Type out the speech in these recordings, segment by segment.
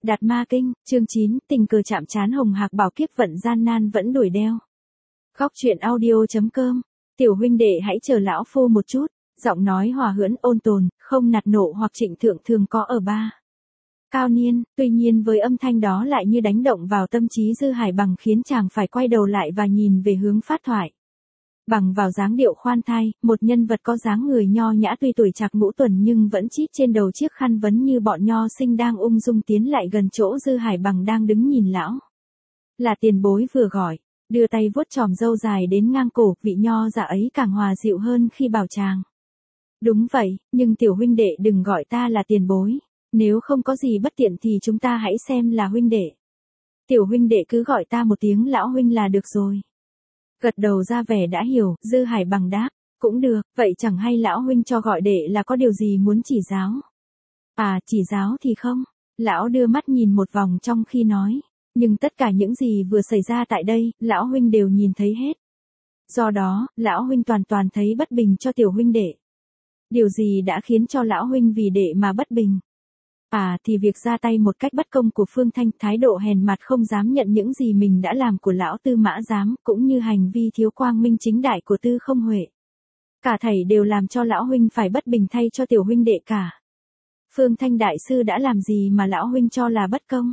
Đạt ma kinh, chương 9, tình cờ chạm trán Hồng Hạc Bảo kiếp vận gian nan vẫn đuổi đeo. Góc truyện audio.com. Tiểu huynh đệ hãy chờ lão phu một chút, giọng nói hòa hưỡng ôn tồn, không nạt nộ hoặc trịnh thượng thường có ở ba. Cao niên, tuy nhiên với âm thanh đó lại như đánh động vào tâm trí Dư Hải Bằng khiến chàng phải quay đầu lại và nhìn về hướng phát thoại. Bằng vào dáng điệu khoan thai, một nhân vật có dáng người nho nhã tuy tuổi trạc ngũ tuần nhưng vẫn chít trên đầu chiếc khăn vấn như bọn nho sinh đang ung dung tiến lại gần chỗ Dư Hải Bằng đang đứng nhìn lão. Là tiền bối vừa gọi, đưa tay vuốt chòm râu dài đến ngang cổ, vị nho giả ấy càng hòa dịu hơn khi bảo chàng. Đúng vậy, nhưng tiểu huynh đệ đừng gọi ta là tiền bối, nếu không có gì bất tiện thì chúng ta hãy xem là huynh đệ. Tiểu huynh đệ cứ gọi ta một tiếng lão huynh là được rồi. Gật đầu ra vẻ đã hiểu, Dư Hải Bằng đáp, cũng được, vậy chẳng hay lão huynh cho gọi đệ là có điều gì muốn chỉ giáo. À, chỉ giáo thì không. Lão đưa mắt nhìn một vòng trong khi nói, nhưng tất cả những gì vừa xảy ra tại đây, lão huynh đều nhìn thấy hết. Do đó, lão huynh toàn thấy bất bình cho tiểu huynh đệ. Điều gì đã khiến cho lão huynh vì đệ mà bất bình? À, thì việc ra tay một cách bất công của Phương Thanh, thái độ hèn mặt không dám nhận những gì mình đã làm của lão Tư Mã Giám, cũng như hành vi thiếu quang minh chính đại của Tư Không Huệ. Cả thảy đều làm cho lão huynh phải bất bình thay cho tiểu huynh đệ cả. Phương Thanh đại sư đã làm gì mà lão huynh cho là bất công?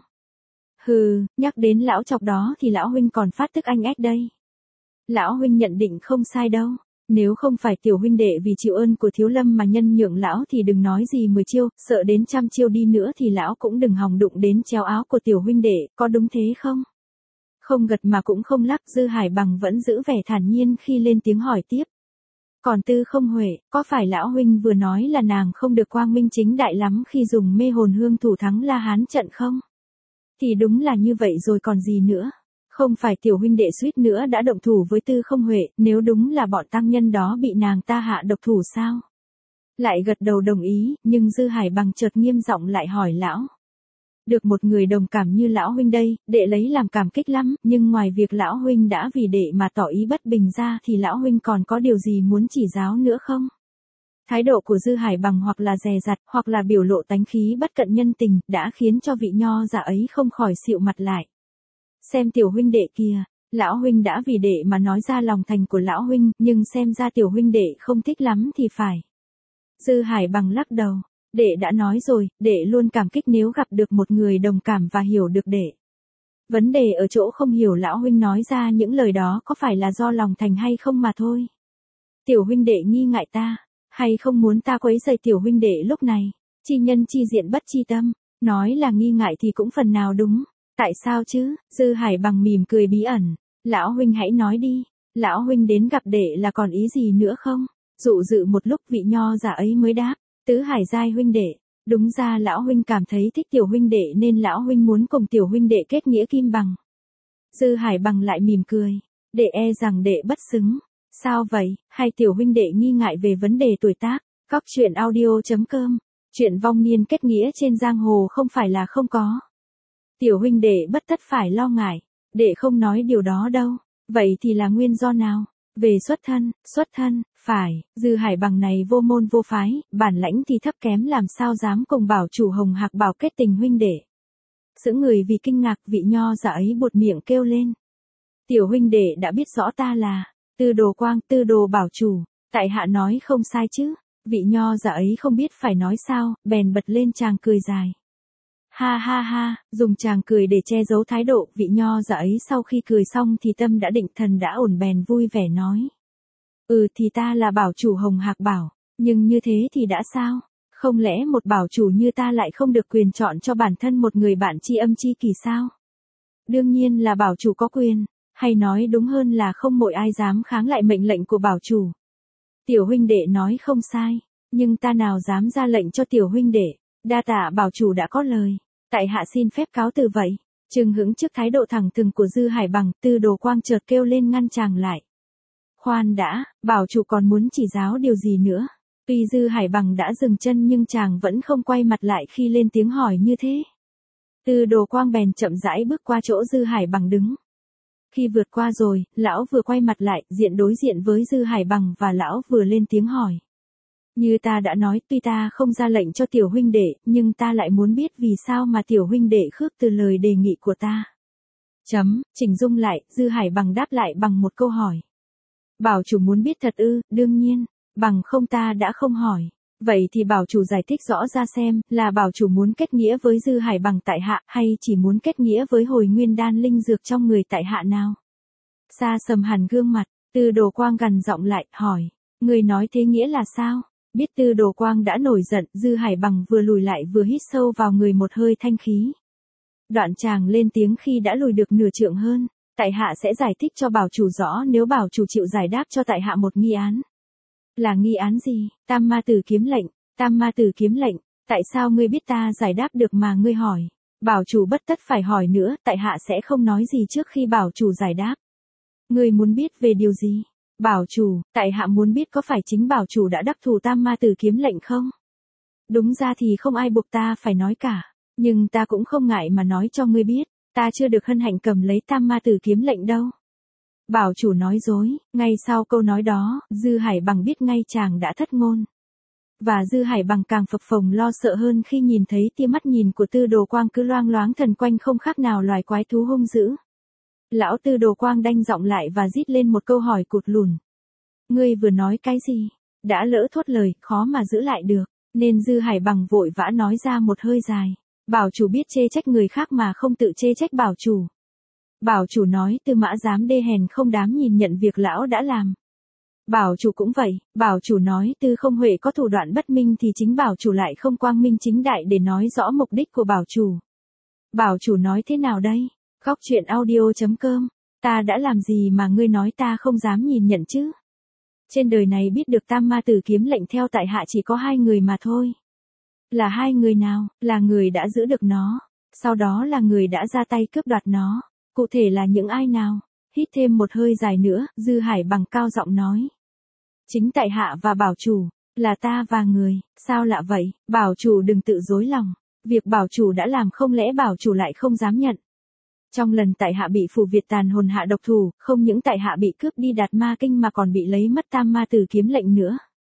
Hừ, nhắc đến lão chọc đó thì lão huynh còn phát tức anh ếch đây. Lão huynh nhận định không sai đâu. Nếu không phải tiểu huynh đệ vì chịu ơn của Thiếu Lâm mà nhân nhượng lão thì đừng nói gì 10 chiêu, sợ đến 100 chiêu đi nữa thì lão cũng đừng hòng đụng đến chéo áo của tiểu huynh đệ, có đúng thế không? Không gật mà cũng không lắc, Dư Hải Bằng vẫn giữ vẻ thản nhiên khi lên tiếng hỏi tiếp. Còn Tư Không Huệ, có phải lão huynh vừa nói là nàng không được quang minh chính đại lắm khi dùng mê hồn hương thủ thắng La Hán trận không? Thì đúng là như vậy rồi còn gì nữa. Không phải tiểu huynh đệ suýt nữa đã động thủ với Tư Không Huệ, nếu đúng là bọn tăng nhân đó bị nàng ta hạ độc thủ sao? Lại gật đầu đồng ý, nhưng Dư Hải Bằng chợt nghiêm giọng lại hỏi lão. Được một người đồng cảm như lão huynh đây, đệ lấy làm cảm kích lắm, nhưng ngoài việc lão huynh đã vì đệ mà tỏ ý bất bình ra thì lão huynh còn có điều gì muốn chỉ giáo nữa không? Thái độ của Dư Hải Bằng hoặc là dè dặt, hoặc là biểu lộ tánh khí bất cận nhân tình, đã khiến cho vị nho giả ấy không khỏi xịu mặt lại. Xem tiểu huynh đệ kìa, lão huynh đã vì đệ mà nói ra lòng thành của lão huynh, nhưng xem ra tiểu huynh đệ không thích lắm thì phải. Dư Hải Bằng lắc đầu, đệ đã nói rồi, đệ luôn cảm kích nếu gặp được một người đồng cảm và hiểu được đệ. Vấn đề ở chỗ không hiểu lão huynh nói ra những lời đó có phải là do lòng thành hay không mà thôi. Tiểu huynh đệ nghi ngại ta, hay không muốn ta quấy rầy tiểu huynh đệ lúc này, chi nhân chi diện bất chi tâm, nói là nghi ngại thì cũng phần nào đúng. Tại sao chứ? Dư Hải Bằng mỉm cười bí ẩn. Lão huynh hãy nói đi. Lão huynh đến gặp đệ là còn ý gì nữa không? Dụ dự một lúc vị nho giả ấy mới đáp. Tứ Hải giai huynh đệ. Đúng ra lão huynh cảm thấy thích tiểu huynh đệ nên lão huynh muốn cùng tiểu huynh đệ kết nghĩa kim bằng. Dư Hải Bằng lại mỉm cười. Đệ e rằng đệ bất xứng. Sao vậy? Hay tiểu huynh đệ nghi ngại về vấn đề tuổi tác? Góc truyện audio.com. Chuyện vong niên kết nghĩa trên giang hồ không phải là không có. Tiểu huynh đệ bất tất phải lo ngại, đệ không nói điều đó đâu, vậy thì là nguyên do nào? Về xuất thân, phải, Dư Hải Bằng này vô môn vô phái, bản lãnh thì thấp kém làm sao dám cùng bảo chủ Hồng Hạc Bảo kết tình huynh đệ. Sững người vì kinh ngạc vị nho giả ấy buột miệng kêu lên. Tiểu huynh đệ đã biết rõ ta là, Tư Đồ Quang, Tư Đồ bảo chủ, tại hạ nói không sai chứ, vị nho giả ấy không biết phải nói sao, bèn bật lên tràng cười dài. Ha ha ha, dùng chàng cười để che giấu thái độ, vị nho giả ấy sau khi cười xong thì tâm đã định thần đã ổn bèn vui vẻ nói. Thì ta là bảo chủ Hồng Hạc Bảo, nhưng như thế thì đã sao? Không lẽ một bảo chủ như ta lại không được quyền chọn cho bản thân một người bạn tri âm tri kỷ sao? Đương nhiên là bảo chủ có quyền, hay nói đúng hơn là không một ai dám kháng lại mệnh lệnh của bảo chủ. Tiểu huynh đệ nói không sai, nhưng ta nào dám ra lệnh cho tiểu huynh đệ. Đa tạ bảo chủ đã có lời, tại hạ xin phép cáo từ vậy. Chừng hững trước thái độ thẳng thừng của Dư Hải Bằng, Tư Đồ Quang chợt kêu lên ngăn chàng lại. Khoan đã, bảo chủ còn muốn chỉ giáo điều gì nữa? Tuy Dư Hải Bằng đã dừng chân nhưng chàng vẫn không quay mặt lại khi lên tiếng hỏi như thế. Tư Đồ Quang bèn chậm rãi bước qua chỗ Dư Hải Bằng đứng. Khi vượt qua rồi, lão vừa quay mặt lại, diện đối diện với Dư Hải Bằng và lão vừa lên tiếng hỏi. Như ta đã nói, tuy ta không ra lệnh cho tiểu huynh đệ, nhưng ta lại muốn biết vì sao mà tiểu huynh đệ khước từ lời đề nghị của ta. Chỉnh dung lại, Dư Hải Bằng đáp lại bằng một câu hỏi. Bảo chủ muốn biết thật ư? Đương nhiên, bằng không ta đã không hỏi. Vậy thì bảo chủ giải thích rõ ra xem, là bảo chủ muốn kết nghĩa với Dư Hải Bằng tại hạ, hay chỉ muốn kết nghĩa với hồi nguyên đan linh dược trong người tại hạ nào? Sa sầm hẳn gương mặt, Tư Đồ Quang gằn giọng lại, hỏi. Người nói thế nghĩa là sao? Biết Tư Đồ Quang đã nổi giận, Dư Hải Bằng vừa lùi lại vừa hít sâu vào người một hơi thanh khí. Đoạn chàng lên tiếng khi đã lùi được nửa trượng hơn. Tại hạ sẽ giải thích cho bảo chủ rõ nếu bảo chủ chịu giải đáp cho tại hạ một nghi án. Là nghi án gì? Tam ma tử kiếm lệnh. Tam ma tử kiếm lệnh. Tại sao ngươi biết ta giải đáp được mà ngươi hỏi? Bảo chủ bất tất phải hỏi nữa, tại hạ sẽ không nói gì trước khi bảo chủ giải đáp. Ngươi muốn biết về điều gì? Bảo chủ, tại hạ muốn biết có phải chính bảo chủ đã đắc thủ tam ma tử kiếm lệnh không? Đúng ra thì không ai buộc ta phải nói cả, nhưng ta cũng không ngại mà nói cho ngươi biết, ta chưa được hân hạnh cầm lấy tam ma tử kiếm lệnh đâu. Bảo chủ nói dối, ngay sau câu nói đó, Dư Hải Bằng biết ngay chàng đã thất ngôn. Và Dư Hải Bằng càng phập phồng lo sợ hơn khi nhìn thấy tia mắt nhìn của Tư Đồ Quang cứ loang loáng thần quanh không khác nào loài quái thú hung dữ. Lão Tư Đồ Quang đanh giọng lại và rít lên một câu hỏi cụt lùn. Ngươi vừa nói cái gì? Đã lỡ thốt lời, khó mà giữ lại được, nên Dư Hải Bằng vội vã nói ra một hơi dài. Bảo chủ biết chê trách người khác mà không tự chê trách bảo chủ. Bảo chủ nói Tư Mã dám đê hèn không dám nhìn nhận việc lão đã làm. Bảo chủ cũng vậy, bảo chủ nói Tư Không Huệ có thủ đoạn bất minh thì chính bảo chủ lại không quang minh chính đại để nói rõ mục đích của bảo chủ. Bảo chủ nói thế nào đây? Góc truyện audio.com. Ta đã làm gì mà ngươi nói ta không dám nhìn nhận chứ? Trên đời này biết được tam ma tử kiếm lệnh theo tại hạ chỉ có 2 người mà thôi. Là 2 người nào? Là người đã giữ được nó, sau đó là người đã ra tay cướp đoạt nó. Cụ thể là những ai nào? Hít thêm một hơi dài nữa, Dư Hải Bằng cao giọng nói. Chính tại hạ và bảo chủ, là ta và người, sao lạ vậy? Bảo chủ đừng tự dối lòng, việc bảo chủ đã làm không lẽ bảo chủ lại không dám nhận. Trong lần tại hạ bị Phủ Việt Tàn hồn hạ độc thủ, không những tại hạ bị cướp đi Đạt Ma Kinh mà còn bị lấy mất tam ma tử kiếm lệnh nữa.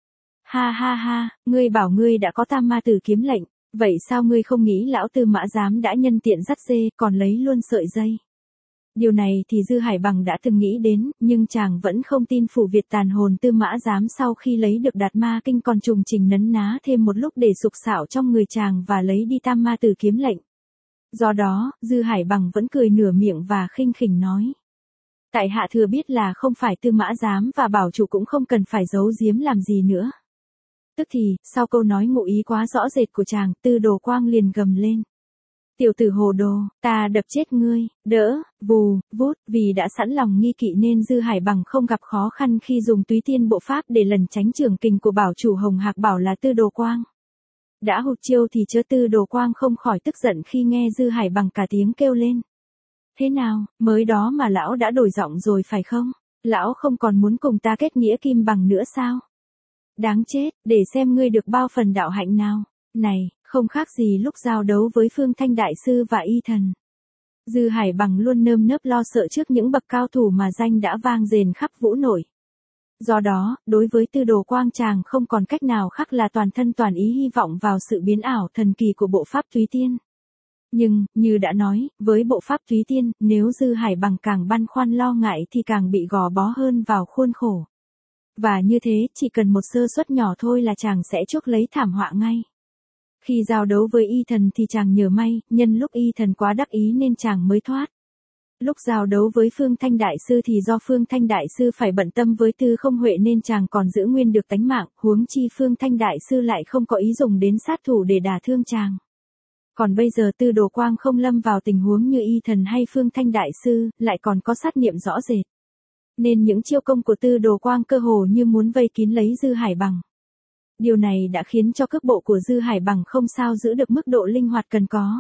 Ha ha ha, ngươi bảo ngươi đã có tam ma tử kiếm lệnh, vậy sao ngươi không nghĩ lão Tư Mã Giám đã nhân tiện dắt dê còn lấy luôn sợi dây? Điều này thì Dư Hải Bằng đã từng nghĩ đến, nhưng chàng vẫn không tin Phủ Việt Tàn hồn Tư Mã Giám sau khi lấy được Đạt Ma Kinh còn trùng trình nấn ná thêm một lúc để sục sạo trong người chàng và lấy đi tam ma tử kiếm lệnh. Do đó, Dư Hải Bằng vẫn cười nửa miệng và khinh khỉnh nói. Tại hạ thừa biết là không phải Tư Mã Giám và bảo chủ cũng không cần phải giấu giếm làm gì nữa. Tức thì, sau câu nói ngụ ý quá rõ rệt của chàng, Tư Đồ Quang liền gầm lên. Tiểu tử hồ đồ, ta đập chết ngươi, đỡ, vù, vút, vì đã sẵn lòng nghi kỵ nên Dư Hải Bằng không gặp khó khăn khi dùng túy tiên bộ pháp để lẩn tránh trường kình của bảo chủ Hồng Hạc Bảo là Tư Đồ Quang. Đã hụt chiêu thì chớ Tư Đồ Quang không khỏi tức giận khi nghe Dư Hải Bằng cả tiếng kêu lên. Thế nào, mới đó mà lão đã đổi giọng rồi phải không? Lão không còn muốn cùng ta kết nghĩa kim bằng nữa sao? Đáng chết, để xem ngươi được bao phần đạo hạnh nào. Này, không khác gì lúc giao đấu với Phương Thanh Đại Sư và Y Thần. Dư Hải Bằng luôn nơm nớp lo sợ trước những bậc cao thủ mà danh đã vang dền khắp vũ nội. Do đó, đối với Tư Đồ Quang chàng không còn cách nào khác là toàn thân toàn ý hy vọng vào sự biến ảo thần kỳ của bộ pháp Thúy Tiên. Nhưng, như đã nói, với bộ pháp Thúy Tiên, nếu Dư Hải Bằng càng băn khoăn lo ngại thì càng bị gò bó hơn vào khuôn khổ. Và như thế, chỉ cần một sơ suất nhỏ thôi là chàng sẽ chuốc lấy thảm họa ngay. Khi giao đấu với Y Thần thì chàng nhờ may, nhân lúc Y Thần quá đắc ý nên chàng mới thoát. Lúc giao đấu với Phương Thanh Đại Sư thì do Phương Thanh Đại Sư phải bận tâm với Tư Không Huệ nên chàng còn giữ nguyên được tánh mạng, huống chi Phương Thanh Đại Sư lại không có ý dùng đến sát thủ để đả thương chàng. Còn bây giờ Tư Đồ Quang không lâm vào tình huống như Y Thần hay Phương Thanh Đại Sư, lại còn có sát niệm rõ rệt. Nên những chiêu công của Tư Đồ Quang cơ hồ như muốn vây kín lấy Dư Hải Bằng. Điều này đã khiến cho cước bộ của Dư Hải Bằng không sao giữ được mức độ linh hoạt cần có.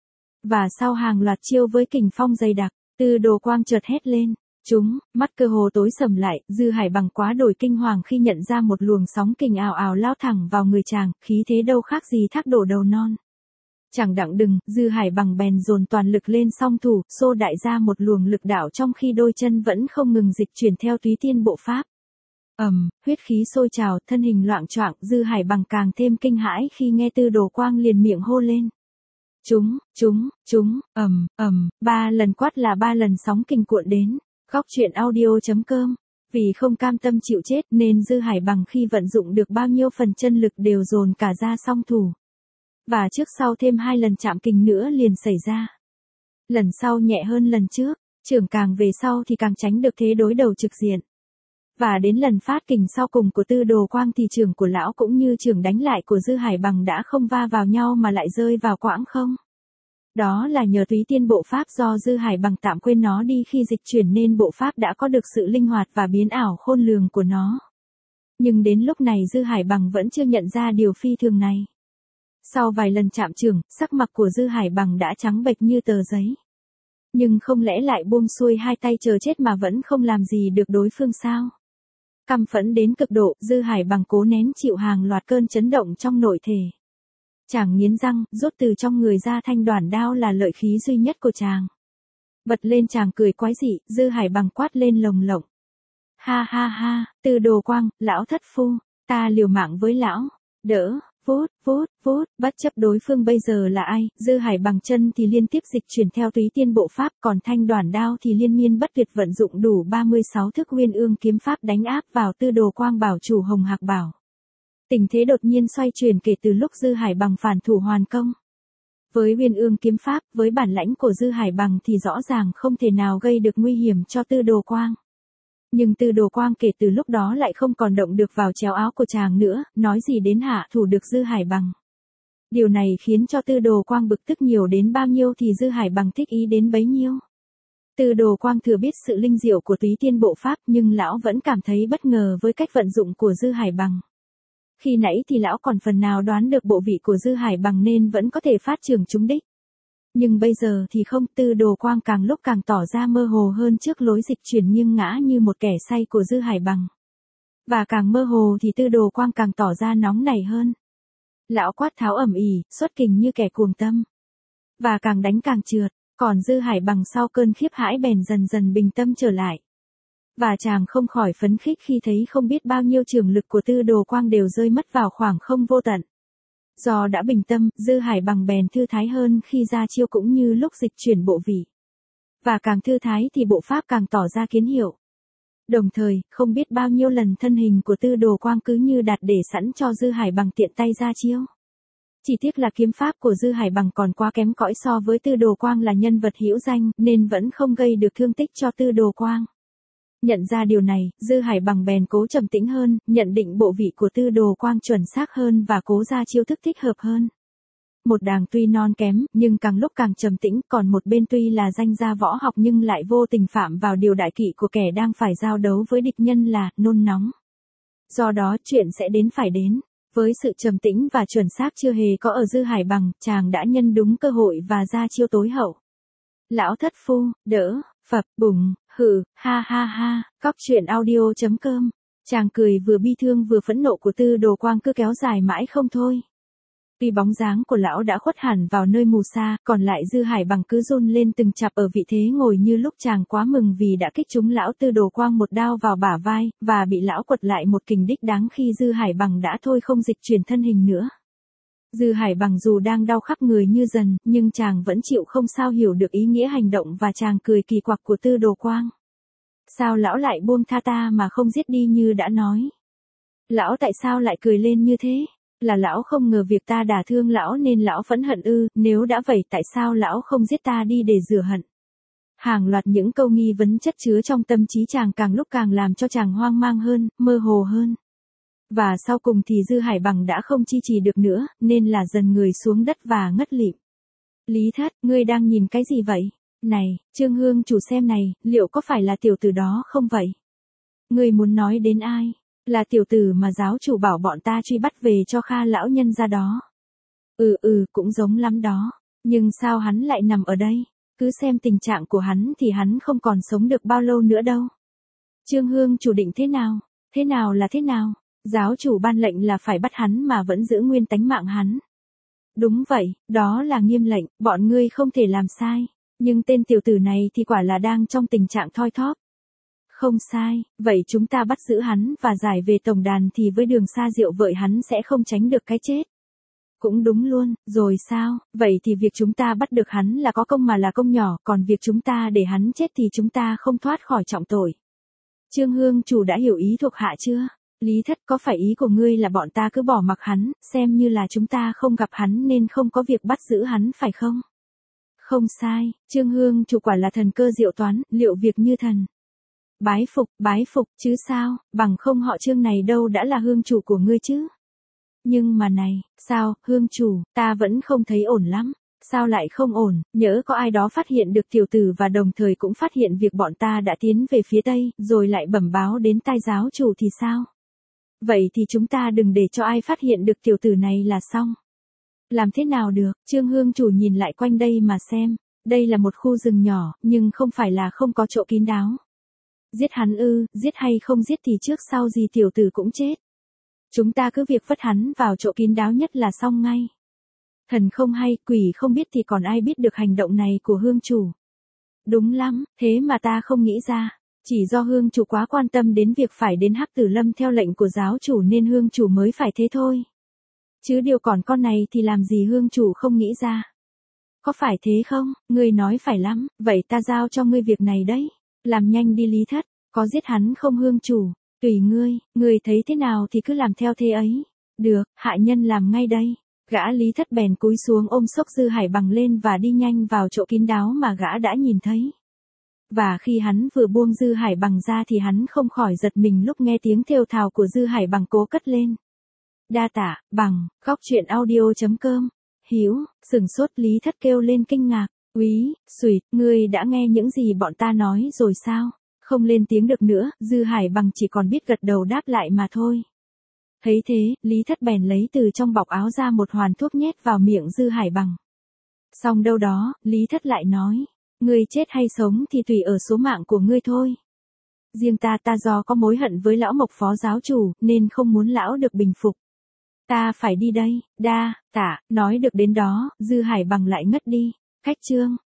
Và sau hàng loạt chiêu với kình phong dày đặc, Tư Đồ Quang chợt hét lên. Mắt cơ hồ tối sầm lại, Dư Hải Bằng quá đổi kinh hoàng khi nhận ra một luồng sóng kình ào ào lao thẳng vào người chàng, khí thế đâu khác gì thác đổ đầu non. Chẳng đặng đừng, Dư Hải Bằng bèn dồn toàn lực lên song thủ, xô đại ra một luồng lực đạo trong khi đôi chân vẫn không ngừng dịch chuyển theo Túy Tiên bộ pháp. Huyết khí sôi trào, thân hình loạng choạng, Dư Hải Bằng càng thêm kinh hãi khi nghe Tư Đồ Quang liền miệng hô lên. Chúng, 3 lần quát là 3 lần sóng kinh cuộn đến. Góc truyện audio.com. Vì không cam tâm chịu chết nên Dư Hải Bằng khi vận dụng được bao nhiêu phần chân lực đều dồn cả ra song thủ. Và trước sau thêm 2 lần chạm kình nữa liền xảy ra. Lần sau nhẹ hơn lần trước, trưởng càng về sau thì càng tránh được thế đối đầu trực diện. Và đến lần phát kình sau cùng của Tư Đồ Quang thì trưởng của lão cũng như trưởng đánh lại của Dư Hải Bằng đã không va vào nhau mà lại rơi vào quãng không. Đó là nhờ túy tiên bộ pháp do Dư Hải Bằng tạm quên nó đi khi dịch chuyển nên bộ pháp đã có được sự linh hoạt và biến ảo khôn lường của nó. Nhưng đến lúc này Dư Hải Bằng vẫn chưa nhận ra điều phi thường này. Sau vài lần chạm chưởng, sắc mặt của Dư Hải Bằng đã trắng bệch như tờ giấy. Nhưng không lẽ lại buông xuôi hai tay chờ chết mà vẫn không làm gì được đối phương sao? Căm phẫn đến cực độ, Dư Hải Bằng cố nén chịu hàng loạt cơn chấn động trong nội thể. Chàng nghiến răng, rút từ trong người ra thanh đoản đao là lợi khí duy nhất của chàng. Bật lên chàng cười quái dị, Dư Hải Bằng quát lên lồng lộng. Ha ha ha, Tư Đồ Quang, lão thất phu, ta liều mạng với lão, đỡ, vút, bất chấp đối phương bây giờ là ai, Dư Hải Bằng chân thì liên tiếp dịch chuyển theo túy tiên bộ pháp, còn thanh đoản đao thì liên miên bất tuyệt vận dụng đủ 36 thức Uyên Ương kiếm pháp đánh áp vào Tư Đồ Quang bảo chủ Hồng Hạc Bảo. Tình thế đột nhiên xoay chuyển kể từ lúc Dư Hải Bằng phản thủ hoàn công. Với Uyên Ương kiếm pháp, với bản lãnh của Dư Hải Bằng thì rõ ràng không thể nào gây được nguy hiểm cho Tư Đồ Quang. Nhưng Tư Đồ Quang kể từ lúc đó lại không còn động được vào chéo áo của chàng nữa, nói gì đến hạ thủ được Dư Hải Bằng. Điều này khiến cho Tư Đồ Quang bực tức nhiều đến bao nhiêu thì Dư Hải Bằng thích ý đến bấy nhiêu. Tư Đồ Quang thừa biết sự linh diệu của túy tiên bộ pháp nhưng lão vẫn cảm thấy bất ngờ với cách vận dụng của Dư Hải Bằng. Khi nãy thì lão còn phần nào đoán được bộ vị của Dư Hải Bằng nên vẫn có thể phát trưởng trúng đích. Nhưng bây giờ thì không, Tư Đồ Quang càng lúc càng tỏ ra mơ hồ hơn trước lối dịch chuyển nghiêng ngã như một kẻ say của Dư Hải Bằng. Và càng mơ hồ thì Tư Đồ Quang càng tỏ ra nóng nảy hơn. Lão quát tháo ầm ĩ, xuất kình như kẻ cuồng tâm. Và càng đánh càng trượt, còn Dư Hải Bằng sau cơn khiếp hãi bèn dần dần bình tâm trở lại. Và chàng không khỏi phấn khích khi thấy không biết bao nhiêu trường lực của Tư Đồ Quang đều rơi mất vào khoảng không vô tận. Do đã bình tâm, Dư Hải Bằng bèn thư thái hơn khi ra chiêu cũng như lúc dịch chuyển bộ vị. Và càng thư thái thì bộ pháp càng tỏ ra kiến hiệu. Đồng thời, không biết bao nhiêu lần thân hình của Tư Đồ Quang cứ như đặt để sẵn cho Dư Hải Bằng tiện tay ra chiêu. Chỉ tiếc là kiếm pháp của Dư Hải Bằng còn quá kém cỏi so với Tư Đồ Quang là nhân vật hữu danh nên vẫn không gây được thương tích cho Tư Đồ Quang. Nhận ra điều này, Dư Hải Bằng bèn cố trầm tĩnh hơn, nhận định bộ vị của Tư Đồ Quang chuẩn xác hơn và cố ra chiêu thức thích hợp hơn. Một đàng tuy non kém, nhưng càng lúc càng trầm tĩnh, còn một bên tuy là danh gia võ học nhưng lại vô tình phạm vào điều đại kỵ của kẻ đang phải giao đấu với địch nhân là nôn nóng. Do đó chuyện sẽ đến phải đến. Với sự trầm tĩnh và chuẩn xác chưa hề có ở Dư Hải Bằng, chàng đã nhân đúng cơ hội và ra chiêu tối hậu. Lão thất phu, đỡ, phập, bùng, hừ, ha ha ha, góc truyện audio.com. Chàng cười vừa bi thương vừa phẫn nộ của Tư Đồ Quang cứ kéo dài mãi không thôi. Tuy bóng dáng của lão đã khuất hẳn vào nơi mù xa, còn lại Dư Hải Bằng cứ run lên từng chặp ở vị thế ngồi như lúc chàng quá mừng vì đã kích trúng lão Tư Đồ Quang một đao vào bả vai, và bị lão quật lại một kình đích đáng khi Dư Hải Bằng đã thôi không dịch chuyển thân hình nữa. Dư Hải Bằng dù đang đau khắp người như dần, nhưng chàng vẫn chịu không sao hiểu được ý nghĩa hành động và chàng cười kỳ quặc của Tư Đồ Quang. Sao lão lại buông tha ta mà không giết đi như đã nói? Lão tại sao lại cười lên như thế? Là lão không ngờ việc ta đả thương lão nên lão phẫn hận ư, nếu đã vậy tại sao lão không giết ta đi để rửa hận? Hàng loạt những câu nghi vấn chất chứa trong tâm trí chàng càng lúc càng làm cho chàng hoang mang hơn, mơ hồ hơn. Và sau cùng thì Dư Hải Bằng đã không chi trì được nữa, nên là dần người xuống đất và ngất lịm. Lý Thất, ngươi đang nhìn cái gì vậy? Này, Trương Hương chủ xem này, liệu có phải là tiểu tử đó không vậy? Ngươi muốn nói đến ai? Là tiểu tử mà giáo chủ bảo bọn ta truy bắt về cho Kha lão nhân ra đó. Cũng giống lắm đó. Nhưng sao hắn lại nằm ở đây? Cứ xem tình trạng của hắn thì hắn không còn sống được bao lâu nữa đâu. Trương Hương chủ định thế nào? Thế nào là thế nào? Giáo chủ ban lệnh là phải bắt hắn mà vẫn giữ nguyên tánh mạng hắn. Đúng vậy, đó là nghiêm lệnh, bọn ngươi không thể làm sai. Nhưng tên tiểu tử này thì quả là đang trong tình trạng thoi thóp. Không sai, vậy chúng ta bắt giữ hắn và giải về tổng đàn thì với Đường Sa Diệu vợi hắn sẽ không tránh được cái chết. Cũng đúng luôn, rồi sao, vậy thì việc chúng ta bắt được hắn là có công mà là công nhỏ, còn việc chúng ta để hắn chết thì chúng ta không thoát khỏi trọng tội. Trương Hương chủ đã hiểu ý thuộc hạ chưa? Lý Thất, có phải ý của ngươi là bọn ta cứ bỏ mặc hắn, xem như là chúng ta không gặp hắn nên không có việc bắt giữ hắn phải không? Không sai, Trương Hương chủ quả là thần cơ diệu toán, liệu việc như thần. Bái phục, chứ sao, bằng không họ Trương này đâu đã là hương chủ của ngươi chứ. Nhưng mà này, sao, hương chủ, ta vẫn không thấy ổn lắm. Sao lại không ổn, nhỡ có ai đó phát hiện được tiểu tử và đồng thời cũng phát hiện việc bọn ta đã tiến về phía Tây, rồi lại bẩm báo đến tai giáo chủ thì sao? Vậy thì chúng ta đừng để cho ai phát hiện được tiểu tử này là xong. Làm thế nào được, Trương Hương chủ nhìn lại quanh đây mà xem, đây là một khu rừng nhỏ, nhưng không phải là không có chỗ kín đáo. Giết hắn ư, giết hay không giết thì trước sau gì tiểu tử cũng chết. Chúng ta cứ việc vất hắn vào chỗ kín đáo nhất là xong ngay. Thần không hay, quỷ không biết thì còn ai biết được hành động này của hương chủ. Đúng lắm, thế mà ta không nghĩ ra. Chỉ do hương chủ quá quan tâm đến việc phải đến Hắc Tử Lâm theo lệnh của giáo chủ nên hương chủ mới phải thế thôi. Chứ điều còn con này thì làm gì hương chủ không nghĩ ra. Có phải thế không, ngươi nói phải lắm, vậy ta giao cho ngươi việc này đấy. Làm nhanh đi Lý Thất, có giết hắn không hương chủ, tùy ngươi thấy thế nào thì cứ làm theo thế ấy. Được, hạ nhân làm ngay đây. Gã Lý Thất bèn cúi xuống ôm xốc Dư Hải Bằng lên và đi nhanh vào chỗ kín đáo mà gã đã nhìn thấy. Và khi hắn vừa buông Dư Hải Bằng ra thì hắn không khỏi giật mình lúc nghe tiếng thều thào của Dư Hải Bằng cố cất lên. Đa tạ, Bằng, góc truyện audio.com. Hiếu, sừng sốt Lý Thất kêu lên kinh ngạc. Úy, xùi, ngươi đã nghe những gì bọn ta nói rồi sao? Không lên tiếng được nữa, Dư Hải Bằng chỉ còn biết gật đầu đáp lại mà thôi. Thấy thế, Lý Thất bèn lấy từ trong bọc áo ra một hoàn thuốc nhét vào miệng Dư Hải Bằng. Xong đâu đó, Lý Thất lại nói, ngươi chết hay sống thì tùy ở số mạng của ngươi thôi. Riêng ta do có mối hận với lão Mộc phó giáo chủ, nên không muốn lão được bình phục. Ta phải đi đây, đa tạ, nói được đến đó, Dư Hải Bằng lại ngất đi. Cách chương